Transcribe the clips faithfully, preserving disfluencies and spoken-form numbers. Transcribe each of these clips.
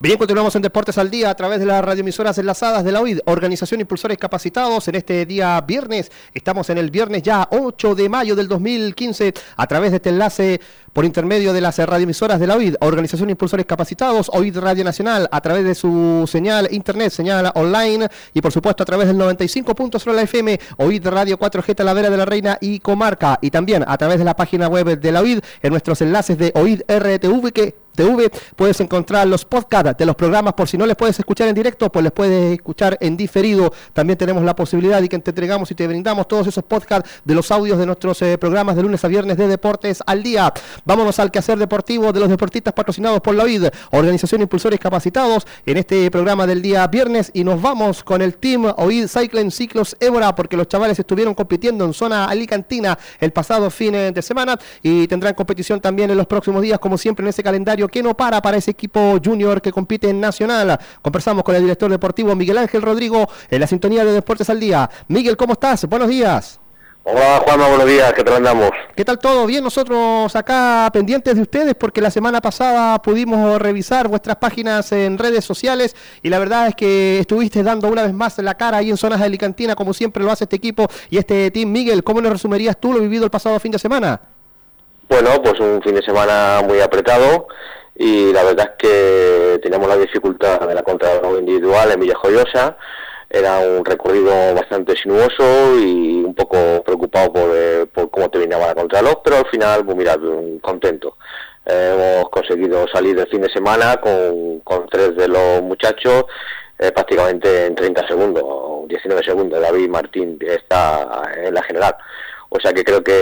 Bien, continuamos en Deportes al Día a través de las radioemisoras enlazadas de la O I D, Organización Impulsores Capacitados. En este día viernes, estamos en el viernes ya ocho de mayo del dos mil quince, a través de este enlace por intermedio de las radioemisoras de la O I D, Organización Impulsores Capacitados, O I D Radio Nacional, a través de su señal internet, señal online, y por supuesto a través del noventa y cinco punto cero la F M, O I D Radio cuatro G Talavera de la Reina y Comarca, y también a través de la página web de la O I D, en nuestros enlaces de O I D R T V, que T V, puedes encontrar los podcasts de los programas. Por si no les puedes escuchar en directo, pues les puedes escuchar en diferido. También tenemos la posibilidad de que te entregamos y te brindamos todos esos podcasts de los audios de nuestros eh, programas de lunes a viernes de Deportes al Día. Vámonos al quehacer deportivo de los deportistas patrocinados por la O I D, Organización Impulsores Capacitados, en este programa del día viernes, y nos vamos con el team O I D Cycling Ciclos Évora, porque los chavales estuvieron compitiendo en zona alicantina el pasado fin de semana y tendrán competición también en los próximos días, como siempre en ese calendario que no para para ese equipo junior que compite en Nacional. Conversamos con el director deportivo Miguel Ángel Rodrigo en la sintonía de Deportes al Día. Miguel, ¿cómo estás? Buenos días. Hola Juanma, buenos días, ¿qué tal andamos? ¿Qué tal todo? Bien, nosotros acá pendientes de ustedes porque la semana pasada pudimos revisar vuestras páginas en redes sociales y la verdad es que estuviste dando una vez más la cara ahí en zonas de Alicantina, como siempre lo hace este equipo y este team. Miguel, ¿cómo nos resumirías tú lo vivido el pasado fin de semana? Bueno, pues un fin de semana muy apretado y la verdad es que teníamos la dificultad de la contrarreloj individual en Villajoyosa. Era un recorrido bastante sinuoso y un poco preocupado por, eh, por cómo terminaba la contrarreloj, pero al final, pues mira, contento. Eh, hemos conseguido salir del fin de semana con, con tres de los muchachos eh, prácticamente en treinta segundos, diecinueve segundos. David Martín está en la general. O sea que creo que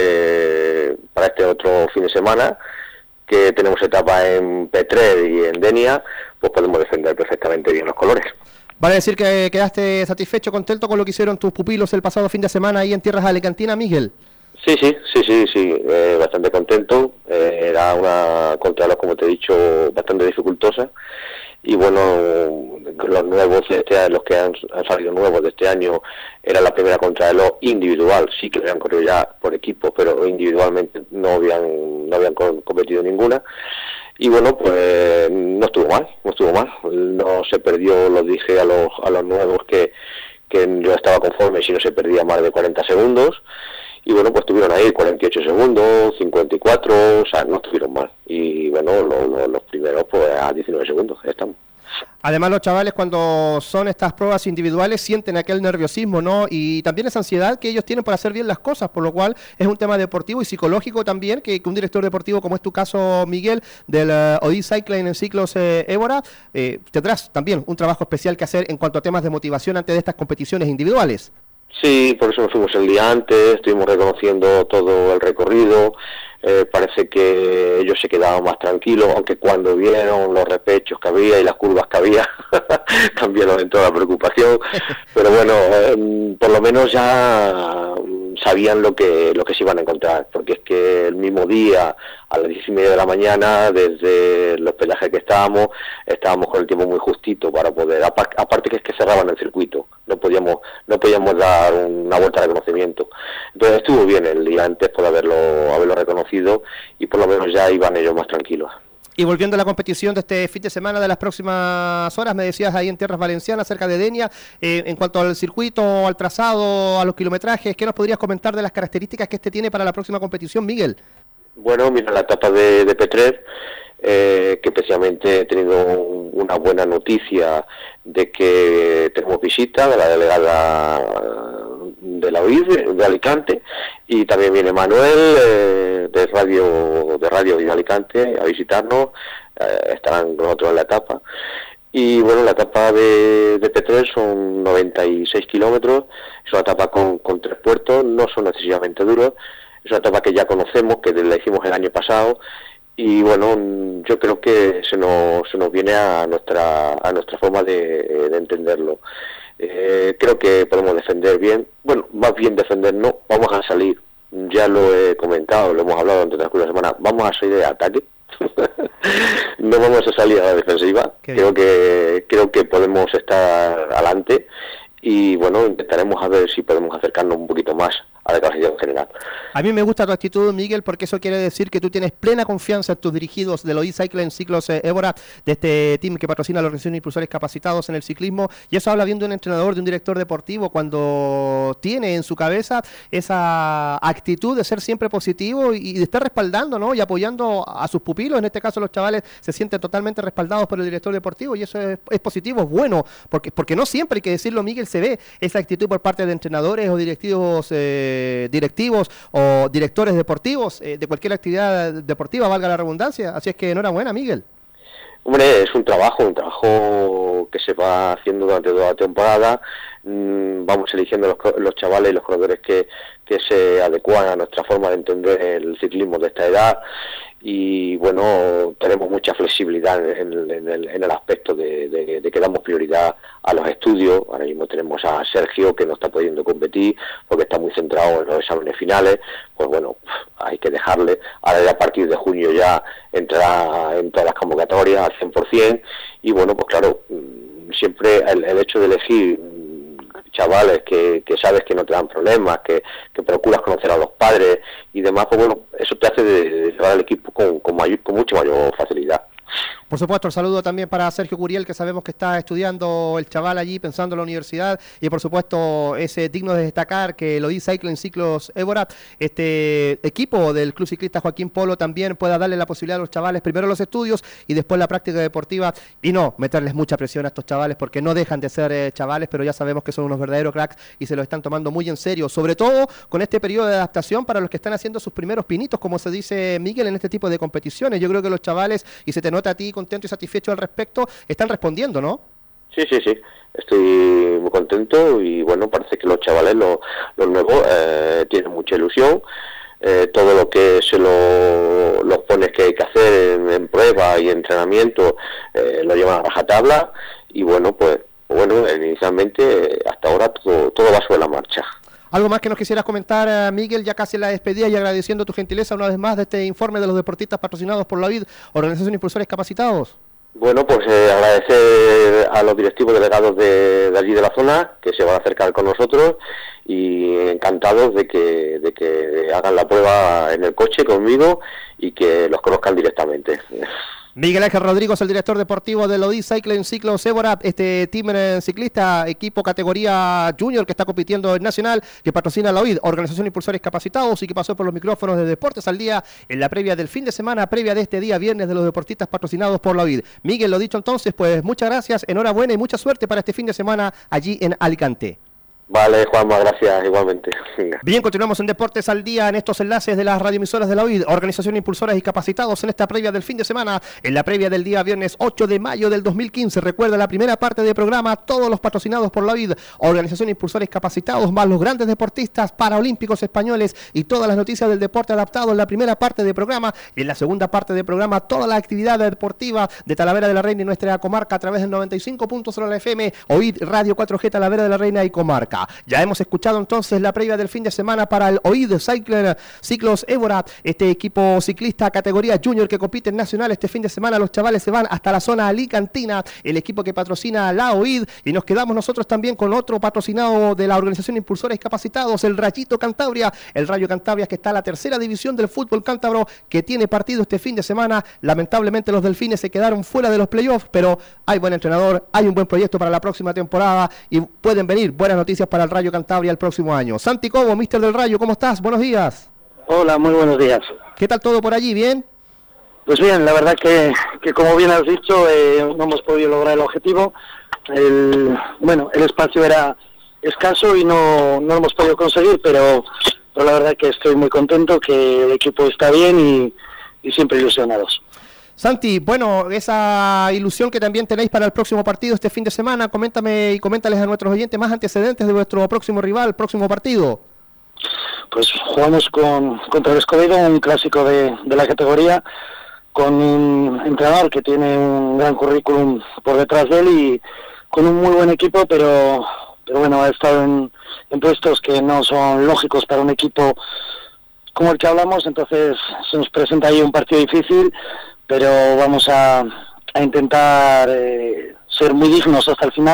eh, para este otro fin de semana, que tenemos etapa en Petrer y en Denia, pues podemos defender perfectamente bien los colores. Vale decir que quedaste satisfecho, contento con lo que hicieron tus pupilos el pasado fin de semana ahí en tierras alicantinas, Miguel. Sí, sí, sí, sí, sí, eh, bastante contento. Eh, era una contrarreloj, como te he dicho, bastante dificultosa. Y bueno, los nuevos de este año, los que han, han salido nuevos de este año, era la primera contrarreloj individual. Sí que habían corrido ya por equipo, pero individualmente no habían no habían competido ninguna. Y bueno, pues no estuvo mal, no estuvo mal. No se perdió, lo dije a los a los nuevos que, que yo estaba conforme si no se perdía más de cuarenta segundos. Y bueno, pues estuvieron ahí cuarenta y ocho segundos, cincuenta y cuatro, o sea, no estuvieron mal. Y bueno, lo, lo, los primeros pues a diecinueve segundos, ya estamos. Además, los chavales cuando son estas pruebas individuales sienten aquel nerviosismo, ¿no? Y también esa ansiedad que ellos tienen para hacer bien las cosas, por lo cual es un tema deportivo y psicológico también, que, que un director deportivo, como es tu caso, Miguel, del uh, O I D Cycling en Ciclos eh, Évora, eh, tendrás también un trabajo especial que hacer en cuanto a temas de motivación antes de estas competiciones individuales. Sí, por eso nos fuimos el día antes, estuvimos reconociendo todo el recorrido. Eh, parece que ellos se quedaban más tranquilos, aunque cuando vieron los repechos que había y las curvas que había, cambiaron en toda la preocupación. Pero bueno, eh, por lo menos ya sabían lo que lo que se iban a encontrar, porque es que el mismo día, a las diez y media de la mañana, desde los pelajes que estábamos, estábamos con el tiempo muy justito para poder, aparte que es que cerraban el circuito, no podíamos no podíamos dar una vuelta de reconocimiento. Entonces estuvo bien el día antes por haberlo haberlo reconocido y por lo menos ya iban ellos más tranquilos. Y volviendo a la competición de este fin de semana, de las próximas horas, me decías ahí en tierras valencianas, cerca de Denia, eh, en cuanto al circuito, al trazado, a los kilometrajes, ¿qué nos podrías comentar de las características que este tiene para la próxima competición, Miguel? Bueno, mira, la etapa de, de Petrer, eh, que precisamente he tenido una buena noticia de que tenemos visita de la delegada de la O I D de Alicante, y también viene Manuel eh, de radio de radio de Alicante a visitarnos. Eh, estarán con nosotros en la etapa. Y bueno, la etapa de, de Petrer son noventa y seis kilómetros, es una etapa con, con tres puertos, no son excesivamente duros, es una etapa que ya conocemos, que la hicimos el año pasado, y bueno, yo creo que se nos se nos viene a nuestra a nuestra forma de, de entenderlo. Eh, creo que podemos defender bien, bueno, más bien defender no, vamos a salir, ya lo he comentado, lo hemos hablado durante la semana, vamos a salir de ataque, no vamos a salir a la defensiva. Creo que creo que podemos estar adelante y bueno, intentaremos a ver si podemos acercarnos un poquito más a la clasificación general. A mí me gusta tu actitud, Miguel, porque eso quiere decir que tú tienes plena confianza en tus dirigidos de los e-Cycling Ciclos eh, Évora, de este team que patrocina la Organización de Impulsores Capacitados en el ciclismo, y eso habla bien de un entrenador, de un director deportivo, cuando tiene en su cabeza esa actitud de ser siempre positivo y, y de estar respaldando, ¿no? Y apoyando a sus pupilos. En este caso los chavales se sienten totalmente respaldados por el director deportivo, y eso es, es positivo, es bueno, porque, porque no siempre, hay que decirlo, Miguel, se ve esa actitud por parte de entrenadores o directivos eh, directivos o directores deportivos eh, de cualquier actividad deportiva, valga la redundancia. Así es que enhorabuena, Miguel. Hombre, es un trabajo, un trabajo que se va haciendo durante toda la temporada. Mm, vamos eligiendo los, los chavales y los corredores que, que se adecuan a nuestra forma de entender el ciclismo de esta edad. Y bueno, tenemos mucha flexibilidad en, en, el, en el aspecto de, de, de que damos prioridad a los estudios. Ahora mismo tenemos a Sergio, que no está pudiendo competir porque está muy centrado en los exámenes finales. Pues bueno, hay que dejarle. Ahora ya a partir de junio ya entrará en todas las convocatorias al cien por ciento. Y bueno, pues claro, siempre el, el hecho de elegir chavales que, que sabes que no te dan problemas, que, que procuras conocer a los padres y demás, pues bueno, eso te hace de, de llevar al equipo con, con, mayor, con mucha mayor facilidad. Por supuesto, el saludo también para Sergio Curiel, que sabemos que está estudiando el chaval allí, pensando en la universidad, y por supuesto es digno de destacar que el e-Cycling Ciclos Évora, este equipo del Club Ciclista Joaquín Polo, también pueda darle la posibilidad a los chavales, primero los estudios y después la práctica deportiva, y no meterles mucha presión a estos chavales, porque no dejan de ser eh, chavales, pero ya sabemos que son unos verdaderos cracks y se lo están tomando muy en serio, sobre todo con este periodo de adaptación para los que están haciendo sus primeros pinitos, como se dice, Miguel, en este tipo de competiciones. Yo creo que los chavales, y se te nota a ti contento y satisfecho al respecto, están respondiendo, ¿no? Sí, sí, sí, estoy muy contento y bueno, parece que los chavales, los, los nuevos, eh, tienen mucha ilusión. Eh, todo lo que se lo, los pones que hay que hacer en, en prueba y entrenamiento eh, lo llevan a rajatabla y bueno, pues bueno, inicialmente hasta ahora todo, todo va sobre la marcha. ¿Algo más que nos quisieras comentar, Miguel, ya casi en la despedida y agradeciendo tu gentileza una vez más de este informe de los deportistas patrocinados por la O I D, Organización de Impulsores Capacitados? Bueno, pues eh, agradecer a los directivos delegados de, de allí de la zona que se van a acercar con nosotros y encantados de que, de que hagan la prueba en el coche conmigo y que los conozcan directamente. Miguel Ángel Rodríguez, el director deportivo del e-Cycling Ciclos Évora, este team ciclista, equipo categoría junior que está compitiendo en nacional, que patrocina la O I D, Organización de Impulsores Capacitados, y que pasó por los micrófonos de Deportes al Día en la previa del fin de semana, previa de este día viernes de los deportistas patrocinados por la O I D. Miguel, lo dicho entonces, pues muchas gracias, enhorabuena y mucha suerte para este fin de semana allí en Alicante. Vale, Juanma, gracias, igualmente. Venga. Bien, continuamos en Deportes al Día en estos enlaces de las radioemisoras de la O I D, Organización de Impulsores y Capacitados, en esta previa del fin de semana, en la previa del día viernes ocho de mayo del dos mil quince. Recuerda la primera parte del programa, todos los patrocinados por la O I D, Organización de Impulsores Capacitados, más los grandes deportistas paraolímpicos españoles y todas las noticias del deporte adaptado en la primera parte del programa, y en la segunda parte del programa, toda la actividad deportiva de Talavera de la Reina y nuestra comarca a través del noventa y cinco punto cero la F M, O I D Radio cuatro G Talavera de la Reina y comarca. Ya hemos escuchado entonces la previa del fin de semana para el O I D Cycling Ciclos Évora, este equipo ciclista categoría junior que compite en nacional este fin de semana. Los chavales se van hasta la zona alicantina, el equipo que patrocina la O I D, y nos quedamos nosotros también con otro patrocinado de la Organización de Impulsores Capacitados, el Rayito Cantabria, el Rayo Cantabria, que está en la tercera división del fútbol cántabro, que tiene partido este fin de semana. Lamentablemente los delfines se quedaron fuera de los playoffs, pero hay buen entrenador, hay un buen proyecto para la próxima temporada y pueden venir buenas noticias para el Rayo Cantabria el próximo año. Santi Cobo, míster del Rayo, ¿cómo estás? Buenos días. Hola, muy buenos días. ¿Qué tal todo por allí? ¿Bien? Pues bien, la verdad que, que como bien has dicho, eh, no hemos podido lograr el objetivo. El, bueno, el espacio era escaso y no, no lo hemos podido conseguir, pero, pero la verdad que estoy muy contento, que el equipo está bien y, y siempre ilusionados. Santi, bueno, esa ilusión que también tenéis para el próximo partido este fin de semana, coméntame y coméntales a nuestros oyentes más antecedentes de vuestro próximo rival, próximo partido. Pues jugamos con, contra el Escobedo, un clásico de, de la categoría, con un entrenador que tiene un gran currículum por detrás de él y con un muy buen equipo, pero, pero bueno, ha estado en, en puestos que no son lógicos para un equipo como el que hablamos, entonces se nos presenta ahí un partido difícil, pero vamos a, a intentar eh, ser muy dignos hasta el final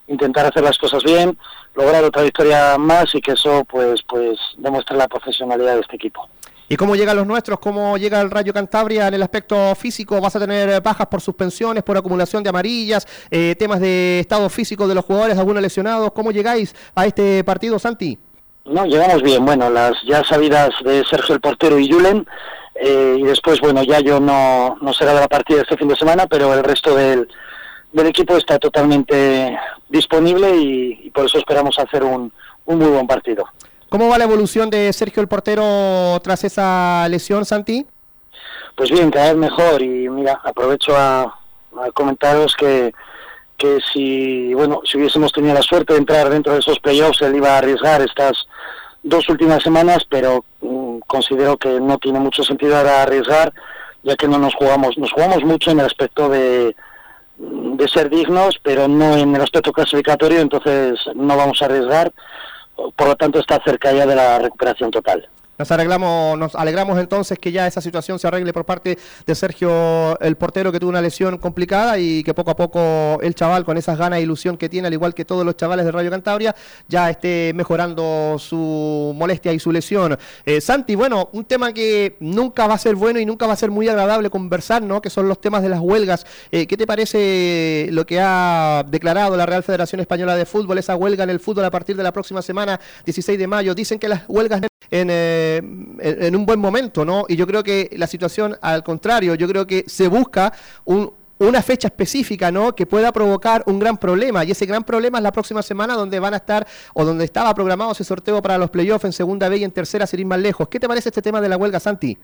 intentar hacer las cosas bien, lograr otra victoria más y que eso pues pues demuestre la profesionalidad de este equipo. ¿Y cómo llegan los nuestros? ¿Cómo llega el Rayo Cantabria en el aspecto físico? ¿Vas a tener bajas por suspensiones, por acumulación de amarillas, eh, temas de estado físico de los jugadores, algunos lesionados? ¿Cómo llegáis a este partido, Santi? No, llegamos bien, bueno, las ya sabidas de Sergio el portero y Julen, eh, y después, bueno, ya yo no, no será de la partida este fin de semana, pero el resto del, del equipo está totalmente disponible y, y por eso esperamos hacer un, un muy buen partido. ¿Cómo va la evolución de Sergio el portero tras esa lesión, Santi? Pues bien, cada vez mejor y mira, aprovecho a, a comentaros que, que si bueno si hubiésemos tenido la suerte de entrar dentro de esos playoffs, él iba a arriesgar estas dos últimas semanas, pero mm, considero que no tiene mucho sentido ahora arriesgar, ya que no nos jugamos, nos jugamos mucho en el aspecto de, de ser dignos, pero no en el aspecto clasificatorio, entonces no vamos a arriesgar. Por lo tanto está cerca ya de la recuperación total. Nos arreglamos, nos alegramos entonces que ya esa situación se arregle por parte de Sergio el portero, que tuvo una lesión complicada y que poco a poco el chaval, con esas ganas e ilusión que tiene, al igual que todos los chavales de Rayo Cantabria, ya esté mejorando su molestia y su lesión. Eh, Santi, bueno, un tema que nunca va a ser bueno y nunca va a ser muy agradable conversar, ¿no? Que son los temas de las huelgas. Eh, ¿Qué te parece lo que ha declarado la Real Federación Española de Fútbol, esa huelga en el fútbol a partir de la próxima semana, dieciséis de mayo? Dicen que las huelgas en, eh, en, en un buen momento, ¿no? Y yo creo que la situación, al contrario, yo creo que se busca un, una fecha específica, ¿no? Que pueda provocar un gran problema, y ese gran problema es la próxima semana, donde van a estar, o donde estaba programado ese sorteo para los playoffs en segunda B y en tercera, sin ir más lejos. ¿Qué te parece este tema de la huelga, Santi?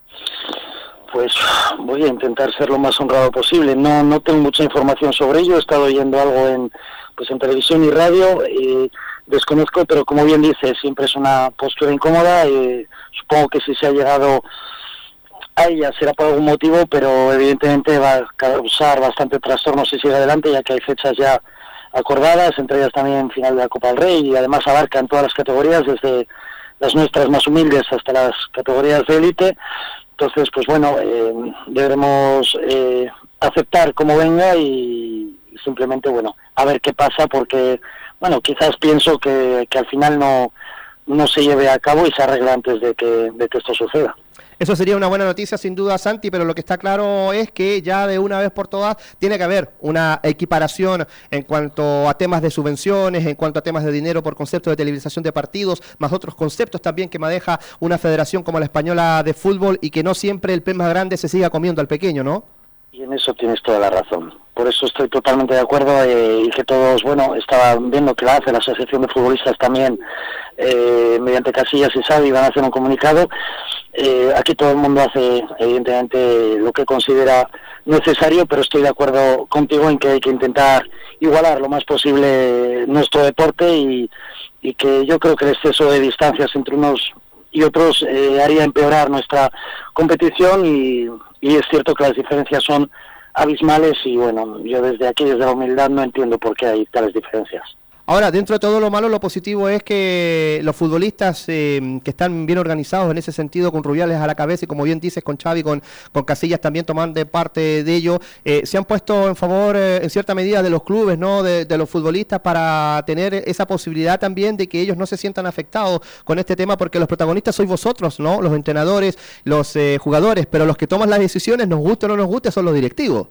Pues voy a intentar ser lo más honrado posible. No no tengo mucha información sobre ello, he estado oyendo algo en pues en televisión y radio, y desconozco, pero como bien dice, siempre es una postura incómoda. Eh, supongo que si se ha llegado a ella será por algún motivo, pero evidentemente va a causar bastante trastorno si sigue adelante, ya que hay fechas ya acordadas, entre ellas también final de la Copa del Rey, y además abarcan todas las categorías, desde las nuestras más humildes hasta las categorías de élite. Entonces, pues bueno, eh, deberemos eh, aceptar cómo venga y simplemente, bueno, a ver qué pasa, porque, bueno, quizás pienso que, que al final no, no se lleve a cabo y se arregla antes de que, de que esto suceda. Eso sería una buena noticia, sin duda, Santi, pero lo que está claro es que ya de una vez por todas tiene que haber una equiparación en cuanto a temas de subvenciones, en cuanto a temas de dinero por concepto de televisación de partidos, más otros conceptos también que maneja una federación como la Española de Fútbol, y que no siempre el pez más grande se siga comiendo al pequeño, ¿no? Y en eso tienes toda la razón. Por eso estoy totalmente de acuerdo, eh, y que todos, bueno, estaba viendo que la hace la Asociación de Futbolistas también, eh, mediante Casillas y Xavi, van a hacer un comunicado. Eh, aquí todo el mundo hace, evidentemente, lo que considera necesario, pero estoy de acuerdo contigo en que hay que intentar igualar lo más posible nuestro deporte, y, y que yo creo que el exceso de distancias entre unos y otros eh, haría empeorar nuestra competición, y, y es cierto que las diferencias son abismales, y bueno, yo desde aquí, desde la humildad, no entiendo por qué hay tales diferencias. Ahora, dentro de todo lo malo, lo positivo es que los futbolistas eh, que están bien organizados en ese sentido, con Rubiales a la cabeza y, como bien dices, con Xavi, con, con Casillas también tomando parte de ello, eh, se han puesto en favor, eh, en cierta medida, de los clubes, ¿no? De, de los futbolistas, para tener esa posibilidad también de que ellos no se sientan afectados con este tema, porque los protagonistas sois vosotros, ¿no? Los entrenadores, los eh, jugadores, pero los que toman las decisiones, nos guste o no nos guste, son los directivos.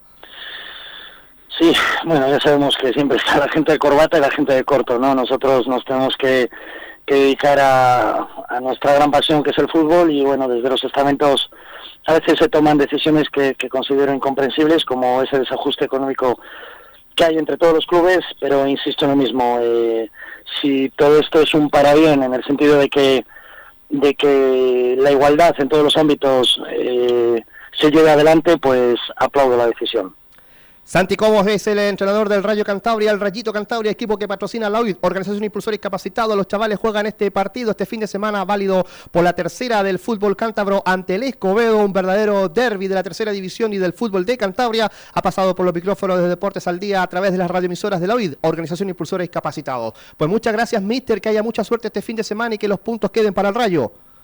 Sí, bueno, ya sabemos que siempre está la gente de corbata y la gente de corto, ¿no? Nosotros nos tenemos que, que dedicar a, a nuestra gran pasión, que es el fútbol, y bueno, desde los estamentos a veces se toman decisiones que, que considero incomprensibles, como ese desajuste económico que hay entre todos los clubes, pero insisto en lo mismo, eh, si todo esto es un para bien, en el sentido de que, de que la igualdad en todos los ámbitos eh, se lleve adelante, pues aplaudo la decisión. Santi Cobos es el entrenador del Rayo Cantabria, el Rayito Cantabria, equipo que patrocina la U I D, Organización Impulsores Capacitados. Los chavales juegan este partido este fin de semana, válido por la tercera del fútbol cántabro ante el Escobedo, un verdadero derbi de la tercera división y del fútbol de Cantabria. Ha pasado por los micrófonos de Deportes al Día a través de las radioemisoras de la U I D, Organización Impulsores Capacitados. Pues muchas gracias, mister, que haya mucha suerte este fin de semana y que los puntos queden para el Rayo.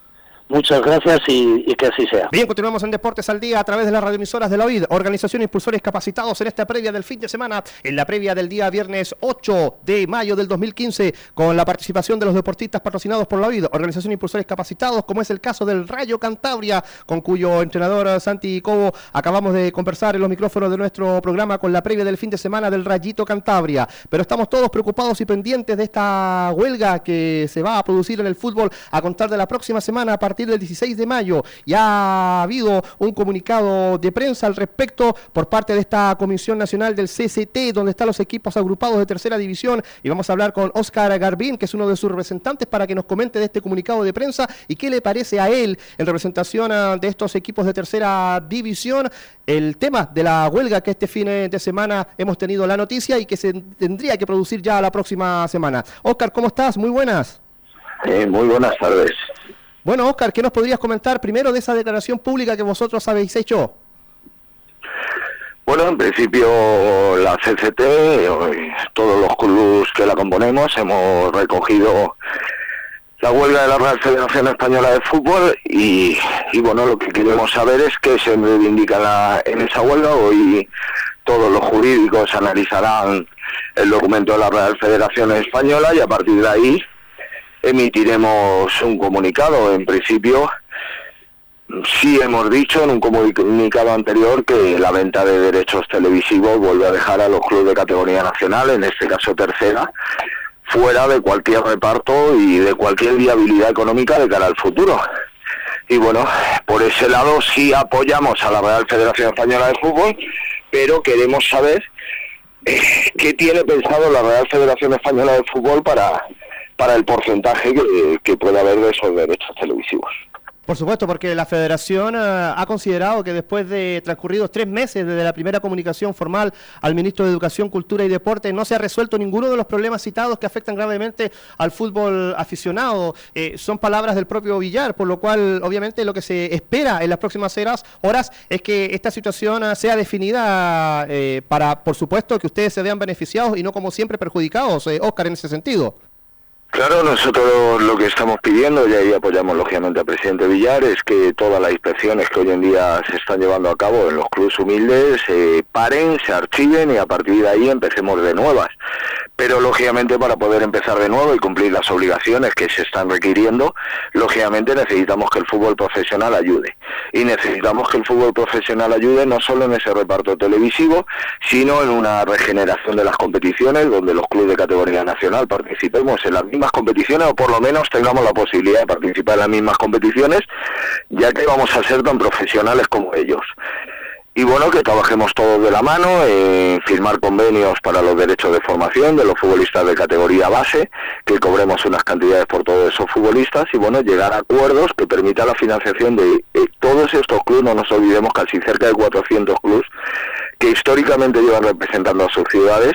Muchas gracias y, y que así sea. Bien, continuamos en Deportes al Día a través de las radioemisoras de la O I D, Organización Impulsores Capacitados en esta previa del fin de semana, en la previa del día viernes ocho de mayo del dos mil quince, con la participación de los deportistas patrocinados por la O I D, Organización Impulsores Capacitados, como es el caso del Rayo Cantabria, con cuyo entrenador Santi Cobo acabamos de conversar en los micrófonos de nuestro programa con la previa del fin de semana del Rayito Cantabria. Pero estamos todos preocupados y pendientes de esta huelga que se va a producir en el fútbol a contar de la próxima semana a partir del dieciséis de mayo. Ya ha habido un comunicado de prensa al respecto por parte de esta Comisión Nacional del C C T, donde están los equipos agrupados de tercera división, y vamos a hablar con Óscar Garbín, que es uno de sus representantes, para que nos comente de este comunicado de prensa y qué le parece a él, en representación de estos equipos de tercera división, el tema de la huelga que este fin de semana hemos tenido la noticia y que se tendría que producir ya la próxima semana. Óscar, ¿cómo estás? Muy buenas. Eh, muy buenas tardes. Bueno, Óscar, ¿qué nos podrías comentar primero de esa declaración pública que vosotros habéis hecho? Bueno, en principio la C C T, todos los clubes que la componemos, hemos recogido la huelga de la Real Federación Española de Fútbol y, y bueno, lo que queremos saber es qué se reivindica la, en esa huelga. Hoy todos los jurídicos analizarán el documento de la Real Federación Española y a partir de ahí emitiremos un comunicado. En principio, sí hemos dicho en un comunicado anterior que la venta de derechos televisivos vuelve a dejar a los clubes de categoría nacional, en este caso tercera, fuera de cualquier reparto y de cualquier viabilidad económica de cara al futuro. Y bueno, por ese lado sí apoyamos a la Real Federación Española de Fútbol, pero queremos saber eh, qué tiene pensado la Real Federación Española de Fútbol para... para el porcentaje que, que puede haber de esos derechos televisivos. Por supuesto, porque la Federación uh, ha considerado que después de transcurridos tres meses desde la primera comunicación formal al Ministro de Educación, Cultura y Deporte, no se ha resuelto ninguno de los problemas citados que afectan gravemente al fútbol aficionado. Eh, son palabras del propio Villar, por lo cual, obviamente, lo que se espera en las próximas horas, horas es que esta situación uh, sea definida eh, para, por supuesto, que ustedes se vean beneficiados y no, como siempre, perjudicados, eh, Óscar, en ese sentido. Claro, nosotros lo que estamos pidiendo, y ahí apoyamos lógicamente al presidente Villar, es que todas las inspecciones que hoy en día se están llevando a cabo en los clubes humildes eh, paren, se archiven y a partir de ahí empecemos de nuevas. Pero lógicamente para poder empezar de nuevo y cumplir las obligaciones que se están requiriendo, lógicamente necesitamos que el fútbol profesional ayude. Y necesitamos que el fútbol profesional ayude no solo en ese reparto televisivo, sino en una regeneración de las competiciones donde los clubes de categoría nacional participemos en las mismas competiciones o por lo menos tengamos la posibilidad de participar en las mismas competiciones, ya que vamos a ser tan profesionales como ellos. Y bueno, que trabajemos todos de la mano en firmar convenios para los derechos de formación de los futbolistas de categoría base, que cobremos unas cantidades por todos esos futbolistas y bueno, llegar a acuerdos que permitan la financiación de eh, todos estos clubes. No nos olvidemos casi cerca de cuatrocientos clubes que históricamente llevan representando a sus ciudades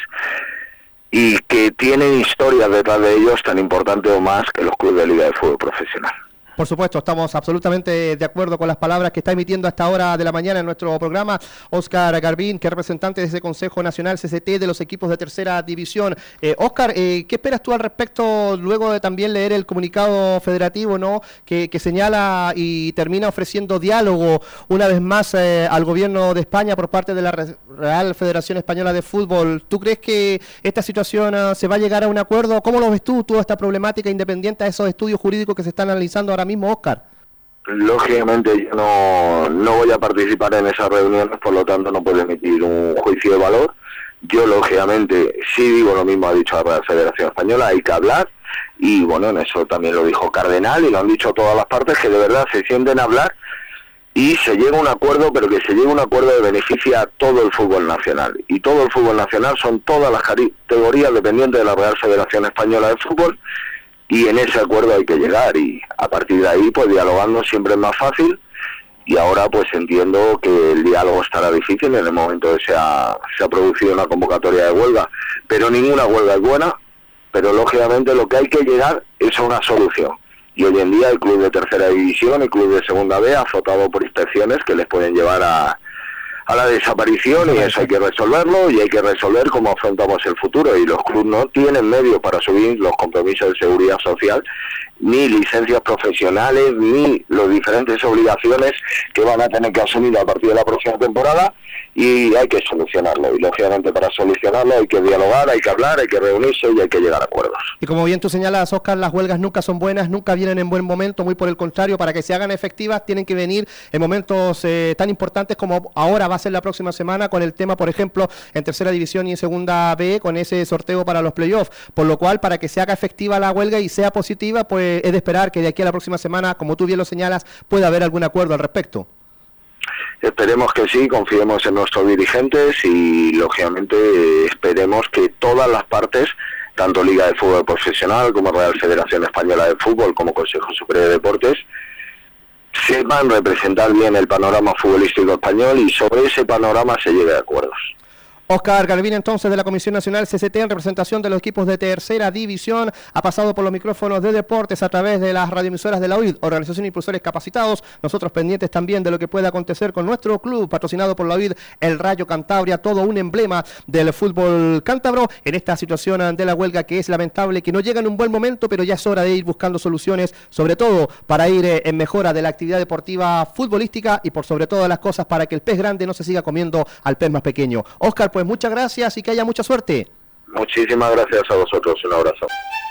y que tienen historias detrás de ellos tan importantes o más que los clubes de Liga de Fútbol Profesional. Por supuesto, estamos absolutamente de acuerdo con las palabras que está emitiendo a esta hora de la mañana en nuestro programa Óscar Garbín, que es representante de ese Consejo Nacional C C T de los equipos de tercera división. Eh, Óscar, eh, ¿qué esperas tú al respecto luego de también leer el comunicado federativo, ¿no? que, que señala y termina ofreciendo diálogo una vez más eh, al gobierno de España por parte de la Real Federación Española de Fútbol? ¿Tú crees que esta situación uh, se va a llegar a un acuerdo? ¿Cómo lo ves tú, toda esta problemática independiente a esos estudios jurídicos que se están analizando ahora mismo, Óscar? Lógicamente yo no, no voy a participar en esas reuniones, por lo tanto no puedo emitir un juicio de valor. Yo lógicamente sí digo lo mismo ha dicho la Real Federación Española, hay que hablar y bueno, en eso también lo dijo Cardenal y lo han dicho todas las partes, que de verdad se sienten a hablar y se llega a un acuerdo, pero que se llegue a un acuerdo de beneficio a todo el fútbol nacional. Y todo el fútbol nacional son todas las categorías dependientes de la Real Federación Española de Fútbol. Y en ese acuerdo hay que llegar y a partir de ahí pues dialogando siempre es más fácil y ahora pues entiendo que el diálogo estará difícil en el momento que se ha, se ha producido una convocatoria de huelga, pero ninguna huelga es buena, pero lógicamente lo que hay que llegar es a una solución y hoy en día el club de tercera división, el club de segunda B, azotado por inspecciones que les pueden llevar a, a la desaparición y eso hay que resolverlo y hay que resolver cómo afrontamos el futuro y los clubes no tienen medios para subir los compromisos de seguridad social ni licencias profesionales, ni las diferentes obligaciones que van a tener que asumir a partir de la próxima temporada, y hay que solucionarlo. Y lógicamente para solucionarlo hay que dialogar, hay que hablar, hay que reunirse y hay que llegar a acuerdos. Y como bien tú señalas, Óscar, las huelgas nunca son buenas, nunca vienen en buen momento, muy por el contrario, para que se hagan efectivas tienen que venir en momentos eh, tan importantes como ahora va a ser la próxima semana, con el tema, por ejemplo, en tercera división y en segunda B, con ese sorteo para los playoffs, por lo cual, para que se haga efectiva la huelga y sea positiva, pues es de esperar que de aquí a la próxima semana, como tú bien lo señalas, pueda haber algún acuerdo al respecto. Esperemos que sí, confiemos en nuestros dirigentes y, lógicamente, esperemos que todas las partes, tanto Liga de Fútbol Profesional como Real Federación Española de Fútbol, como Consejo Superior de Deportes, sepan representar bien el panorama futbolístico español y sobre ese panorama se llegue a acuerdos. Óscar Galvín, entonces, de la Comisión Nacional C C T, en representación de los equipos de tercera división, ha pasado por los micrófonos de deportes a través de las radioemisoras de la U I D, Organización de Impulsores Capacitados. Nosotros pendientes también de lo que pueda acontecer con nuestro club, patrocinado por la U I D, el Rayo Cantabria, todo un emblema del fútbol cántabro, en esta situación de la huelga que es lamentable, que no llega en un buen momento, pero ya es hora de ir buscando soluciones, sobre todo para ir eh, en mejora de la actividad deportiva futbolística y por sobre todas las cosas para que el pez grande no se siga comiendo al pez más pequeño. Óscar, pues muchas gracias y que haya mucha suerte. Muchísimas gracias a vosotros, un abrazo.